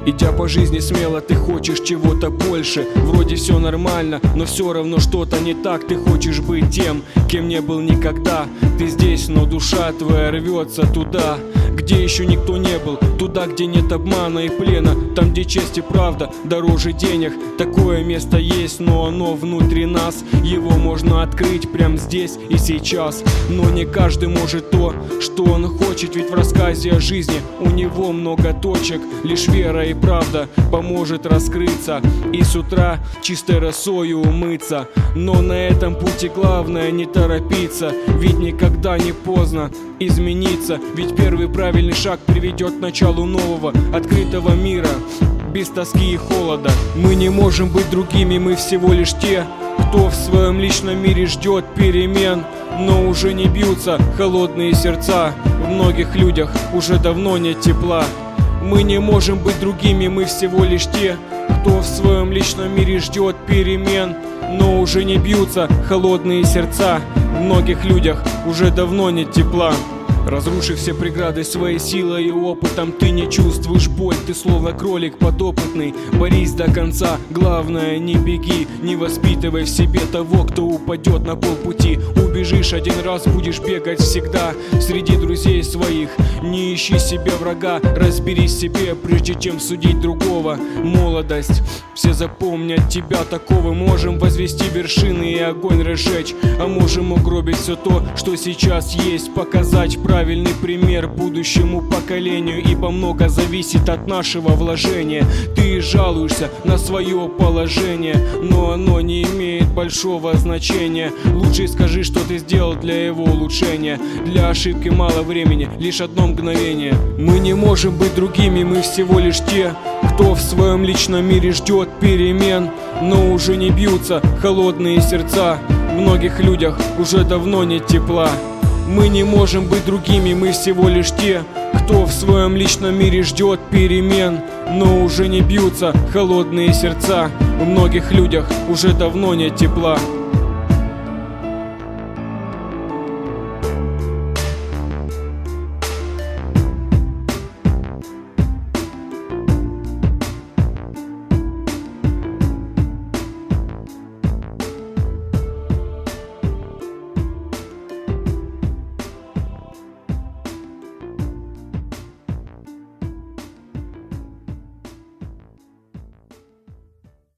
Идя по жизни смело, ты хочешь чего-то больше. Вроде все нормально, но все равно что-то не так. Ты хочешь быть тем, кем не был никогда. Ты здесь, но душа твоя рвется туда, где еще никто не был. Туда, где нет обмана и плена. Там, где честь и правда дороже денег. Такое место есть, но оно внутри нас. Его можно открыть прямо здесь и сейчас. Но не каждый может то, что он хочет. Ведь в рассказе о жизни у него много точек. Лишь вера и правда поможет раскрыться и с утра чистой росою умыться. Но на этом пути главное не торопиться, ведь никогда не поздно измениться. Ведь первый правильный шаг приведет к началу нового, открытого мира, без тоски и холода. Мы не можем быть другими, мы всего лишь те, кто в своем личном мире ждет перемен. Но уже не бьются холодные сердца, в многих людях уже давно нет тепла. Мы не можем быть другими, мы всего лишь те, кто в своем личном мире ждет перемен. Но уже не бьются холодные сердца, в многих людях уже давно нет тепла. Разрушив все преграды своей силой и опытом, ты не чувствуешь боль, ты словно кролик подопытный. Борись до конца, главное не беги, не воспитывай в себе того, кто упадет на полпути. Убежишь один раз, будешь бегать всегда среди друзей своих. Не ищи себе врага, разберись в себе, прежде чем судить другого. Молодость, все запомнят тебя такого. Можем возвести вершины и огонь разжечь, а можем угробить все то, что сейчас есть. Показать правильный пример будущему поколению, ибо много зависит от нашего вложения. Ты жалуешься на свое положение, но оно не имеет большого значения. Лучше скажи, что ты сделал для его улучшения. Для ошибки мало времени, лишь одно мгновение. Мы не можем быть другими, мы всего лишь те, кто в своем личном мире ждет перемен. Но уже не бьются холодные сердца, в многих людях уже давно нет тепла. Мы не можем быть другими, мы всего лишь те, кто в своем личном мире ждет перемен. Но уже не бьются холодные сердца, в многих людях уже давно нет тепла.